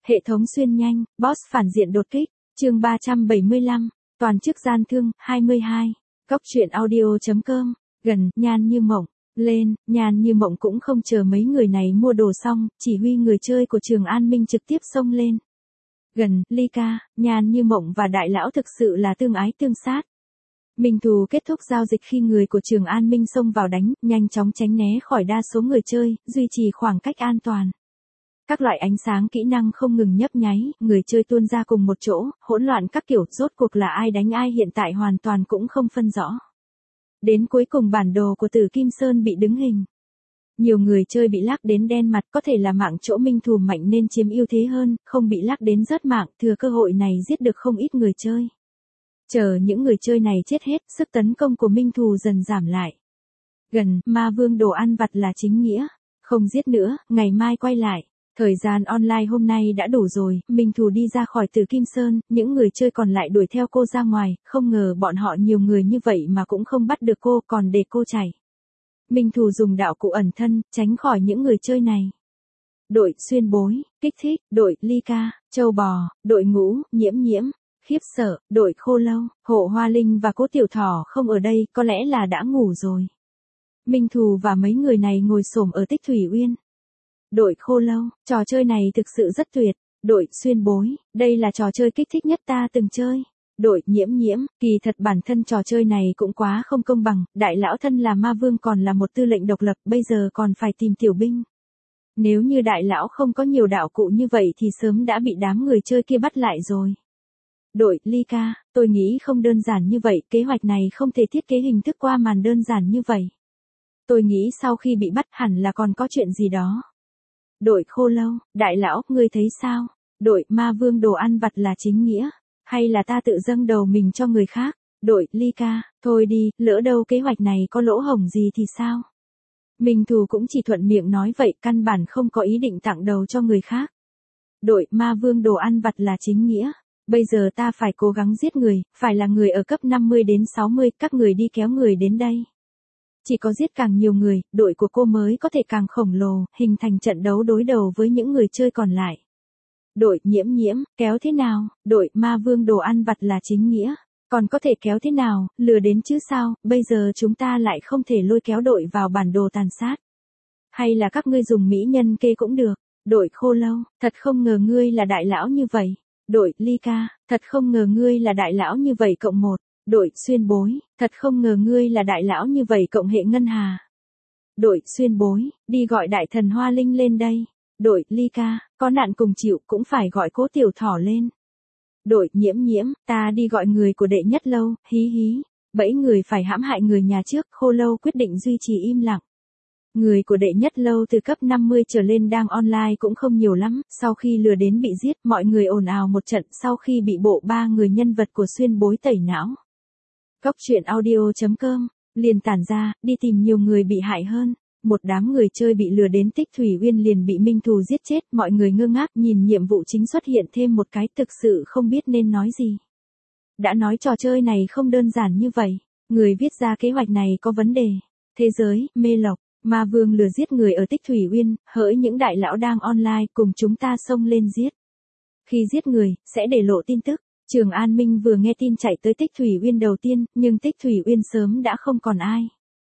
Hệ thống xuyên nhanh, boss phản diện đột kích, chương 375, toàn chức gian thương, 22. Góc truyện audio.com, gần, Nhan Như Mộng, lên, Nhan Như Mộng cũng không chờ mấy người này mua đồ xong, chỉ huy người chơi của Trường An Minh trực tiếp xông lên. Gần, Ly ca, Nhan Như Mộng và đại lão thực sự là tương ái tương sát. Minh Thù kết thúc giao dịch khi người của Trường An Minh xông vào đánh, nhanh chóng tránh né khỏi đa số người chơi, duy trì khoảng cách an toàn. Các loại ánh sáng kỹ năng không ngừng nhấp nháy, người chơi tuôn ra cùng một chỗ, hỗn loạn các kiểu, rốt cuộc là ai đánh ai hiện tại hoàn toàn cũng không phân rõ. Đến cuối cùng bản đồ của Tử Kim Sơn bị đứng hình. Nhiều người chơi bị lắc đến đen mặt, có thể là mạng chỗ Minh Thù mạnh nên chiếm ưu thế hơn, không bị lắc đến rớt mạng, thừa cơ hội này giết được không ít người chơi. Chờ những người chơi này chết hết, sức tấn công của Minh Thù dần giảm lại. Gần, Ma Vương đồ ăn vặt là chính nghĩa. Không giết nữa, ngày mai quay lại. Thời gian online hôm nay đã đủ rồi, Minh Thù đi ra khỏi Tử Kim Sơn, những người chơi còn lại đuổi theo cô ra ngoài, không ngờ bọn họ nhiều người như vậy mà cũng không bắt được cô, còn để cô chạy. Minh Thù dùng đạo cụ ẩn thân, tránh khỏi những người chơi này. Đội xuyên bối, kích thích, đội Ly ca, châu bò, đội ngũ, nhiễm nhiễm, khiếp sợ, đội khô lâu, Hộ Hoa Linh và Cố Tiểu Thỏ không ở đây, có lẽ là đã ngủ rồi. Minh Thù và mấy người này ngồi xổm ở Tích Thủy Uyên. Đội khô lâu, trò chơi này thực sự rất tuyệt. Đội xuyên bối, đây là trò chơi kích thích nhất ta từng chơi. Đội nhiễm nhiễm, kỳ thật bản thân trò chơi này cũng quá không công bằng, đại lão thân là ma vương còn là một tư lệnh độc lập, bây giờ còn phải tìm tiểu binh. Nếu như đại lão không có nhiều đạo cụ như vậy thì sớm đã bị đám người chơi kia bắt lại rồi. Đội Ly ca, tôi nghĩ không đơn giản như vậy, kế hoạch này không thể thiết kế hình thức qua màn đơn giản như vậy. Tôi nghĩ sau khi bị bắt hẳn là còn có chuyện gì đó. Đội khô lâu, đại lão, ngươi thấy sao? Đội Ma Vương đồ ăn vặt là chính nghĩa, hay là ta tự dâng đầu mình cho người khác? Đội Ly ca, thôi đi, lỡ đâu kế hoạch này có lỗ hổng gì thì sao? Minh Thù cũng chỉ thuận miệng nói vậy, căn bản không có ý định tặng đầu cho người khác. Đội Ma Vương đồ ăn vặt là chính nghĩa, bây giờ ta phải cố gắng giết người, phải là người ở cấp 50 đến 60, các người đi kéo người đến đây. Chỉ có giết càng nhiều người, đội của cô mới có thể càng khổng lồ, hình thành trận đấu đối đầu với những người chơi còn lại. Đội nhiễm nhiễm, kéo thế nào? Đội Ma Vương đồ ăn vặt là chính nghĩa. Còn có thể kéo thế nào, lừa đến chứ sao, bây giờ chúng ta lại không thể lôi kéo đội vào bản đồ tàn sát. Hay là các ngươi dùng mỹ nhân kê cũng được. Đội khô lâu, thật không ngờ ngươi là đại lão như vậy. Đội Ly ca, thật không ngờ ngươi là đại lão như vậy cộng một. Đội xuyên bối, thật không ngờ ngươi là đại lão như vậy cộng hệ ngân hà. Đội xuyên bối, đi gọi đại thần Hoa Linh lên đây. Đội Ly ca, có nạn cùng chịu cũng phải gọi Cố Tiểu Thỏ lên. Đội nhiễm nhiễm, ta đi gọi người của đệ nhất lâu, hí hí. Bẫy người phải hãm hại người nhà trước, khô lâu quyết định duy trì im lặng. Người của đệ nhất lâu từ cấp 50 trở lên đang online cũng không nhiều lắm, sau khi lừa đến bị giết, mọi người ồn ào một trận sau khi bị bộ 3 người nhân vật của xuyên bối tẩy não. Góc truyện audio.com, liền tản ra, đi tìm nhiều người bị hại hơn. Một đám người chơi bị lừa đến Tích Thủy Uyên liền bị Minh Thù giết chết, mọi người ngơ ngác nhìn nhiệm vụ chính xuất hiện thêm một cái, thực sự không biết nên nói gì. Đã nói trò chơi này không đơn giản như vậy, người viết ra kế hoạch này có vấn đề. Thế giới, mê lộc, Ma Vương lừa giết người ở Tích Thủy Uyên, hỡi những đại lão đang online cùng chúng ta xông lên giết. Khi giết người, sẽ để lộ tin tức. Trường An Minh vừa nghe tin chạy tới Tích Thủy Uyên đầu tiên, nhưng Tích Thủy Uyên sớm đã không còn ai.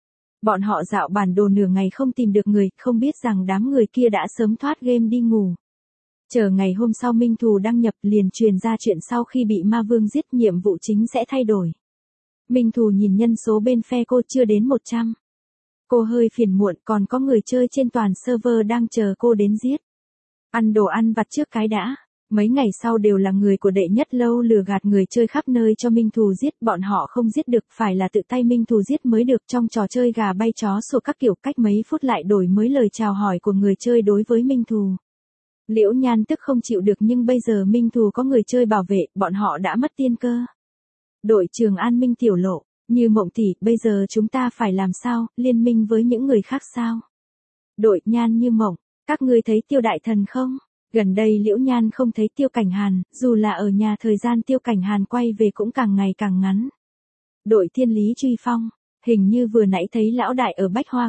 Bọn họ dạo bản đồ nửa ngày không tìm được người, không biết rằng đám người kia đã sớm thoát game đi ngủ. Chờ ngày hôm sau Minh Thù đăng nhập liền truyền ra chuyện sau khi bị Ma Vương giết nhiệm vụ chính sẽ thay đổi. Minh Thù nhìn nhân số bên phe cô chưa đến 100. Cô hơi phiền muộn, còn có người chơi trên toàn server đang chờ cô đến giết. Ăn đồ ăn vặt trước cái đã. Mấy ngày sau đều là người của đệ nhất lâu lừa gạt người chơi khắp nơi cho Minh Thù giết, bọn họ không giết được, phải là tự tay Minh Thù giết mới được. Trong trò chơi gà bay chó sủa các kiểu, cách mấy phút lại đổi mới lời chào hỏi của người chơi đối với Minh Thù. Liễu Nhan tức không chịu được, nhưng bây giờ Minh Thù có người chơi bảo vệ, bọn họ đã mất tiên cơ. Đội Trường An Minh tiểu lộ, Như Mộng tỷ, bây giờ chúng ta phải làm sao, liên minh với những người khác sao? Đội Nhan Như Mộng, các ngươi thấy Tiêu đại thần không? Gần đây Liễu Nhan không thấy Tiêu Cảnh Hàn, dù là ở nhà thời gian Tiêu Cảnh Hàn quay về cũng càng ngày càng ngắn. Đội Thiên Lý Truy Phong, hình như vừa nãy thấy lão đại ở Bách Hoa Cốc,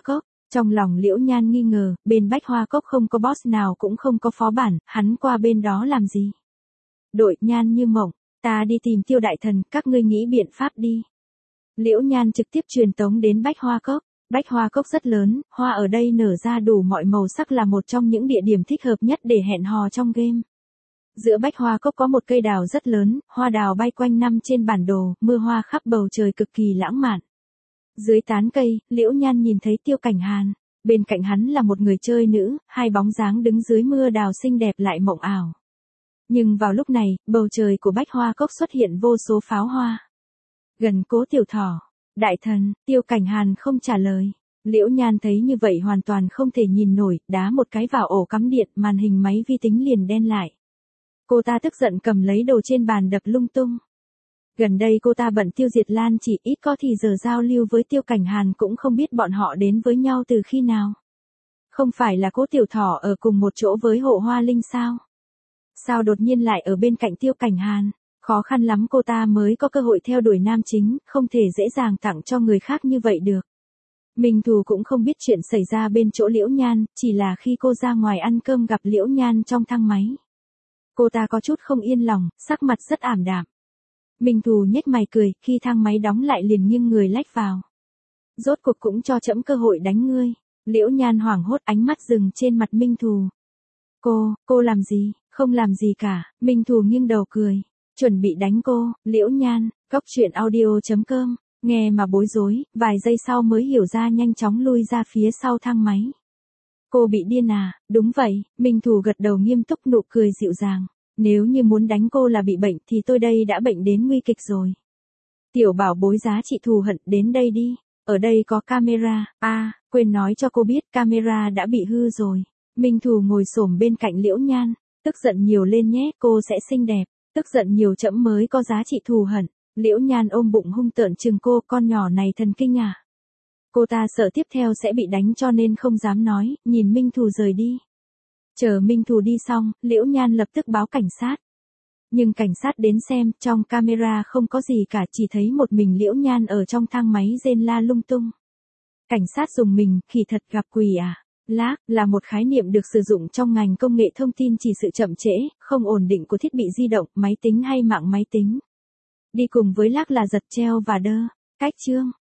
Trong lòng Liễu Nhan nghi ngờ, bên Bách Hoa Cốc không có boss nào cũng không có phó bản, hắn qua bên đó làm gì? Đội Nhan Như Mộng, ta đi tìm Tiêu đại thần, các ngươi nghĩ biện pháp đi. Liễu Nhan trực tiếp truyền tống đến Bách Hoa Cốc. Bách Hoa Cốc rất lớn, hoa ở đây nở ra đủ mọi màu sắc là một trong những địa điểm thích hợp nhất để hẹn hò trong game. Giữa Bách Hoa Cốc có một cây đào rất lớn, hoa đào bay quanh năm trên bản đồ, mưa hoa khắp bầu trời cực kỳ lãng mạn. Dưới tán cây, Liễu Nhan nhìn thấy Tiêu Cảnh Hàn, bên cạnh hắn là một người chơi nữ, hai bóng dáng đứng dưới mưa đào xinh đẹp lại mộng ảo. Nhưng vào lúc này, bầu trời của Bách Hoa Cốc xuất hiện vô số pháo hoa. Gần Cố Tiểu Thỏ, đại thần, Tiêu Cảnh Hàn không trả lời. Liễu Nhan thấy như vậy hoàn toàn không thể nhìn nổi, đá một cái vào ổ cắm điện, màn hình máy vi tính liền đen lại. Cô ta tức giận cầm lấy đồ trên bàn đập lung tung. Gần đây cô ta bận Tiêu Diệt Lan chỉ ít có thì giờ giao lưu với Tiêu Cảnh Hàn cũng không biết bọn họ đến với nhau từ khi nào. Không phải là Cố Tiểu Thỏ ở cùng một chỗ với Hộ Hoa Linh sao? Sao đột nhiên lại ở bên cạnh Tiêu Cảnh Hàn? Khó khăn lắm cô ta mới có cơ hội theo đuổi nam chính, không thể dễ dàng tặng cho người khác như vậy được. Minh Thù cũng không biết chuyện xảy ra bên chỗ Liễu Nhan, chỉ là khi cô ra ngoài ăn cơm gặp Liễu Nhan trong thang máy. Cô ta có chút không yên lòng, sắc mặt rất ảm đạm. Minh Thù nhếch mày cười, khi thang máy đóng lại liền nghiêng người lách vào. Rốt cuộc cũng cho trẫm cơ hội đánh ngươi. Liễu Nhan hoảng hốt, ánh mắt dừng trên mặt Minh Thù. Cô làm gì? Không làm gì cả. Minh Thù nghiêng đầu cười. Chuẩn bị đánh cô. Liễu Nhan, coctruyện.audio.com, nghe mà bối rối, vài giây sau mới hiểu ra, nhanh chóng lui ra phía sau thang máy. Cô bị điên à? Đúng vậy. Minh Thù gật đầu nghiêm túc, nụ cười dịu dàng. Nếu như muốn đánh cô là bị bệnh thì tôi đây đã bệnh đến nguy kịch rồi. Tiểu bảo bối giá trị thù hận, đến đây đi. Ở đây có camera. Quên nói cho cô biết camera đã bị hư rồi. Minh Thù ngồi xổm bên cạnh Liễu Nhan. Tức giận nhiều lên nhé, cô sẽ xinh đẹp. Tức giận nhiều trẫm mới có giá trị thù hận. Liễu Nhan ôm bụng hung tợn chừng cô, con nhỏ này thần kinh à. Cô ta sợ tiếp theo sẽ bị đánh cho nên không dám nói, nhìn Minh Thù rời đi. Chờ Minh Thù đi xong, Liễu Nhan lập tức báo cảnh sát. Nhưng cảnh sát đến xem, trong camera không có gì cả, chỉ thấy một mình Liễu Nhan ở trong thang máy rên la lung tung. Cảnh sát dùng mình, khỉ thật gặp quỷ à. Lag là một khái niệm được sử dụng trong ngành công nghệ thông tin, chỉ sự chậm trễ, không ổn định của thiết bị di động, máy tính hay mạng máy tính. Đi cùng với lag là giật treo và đơ. Cách chương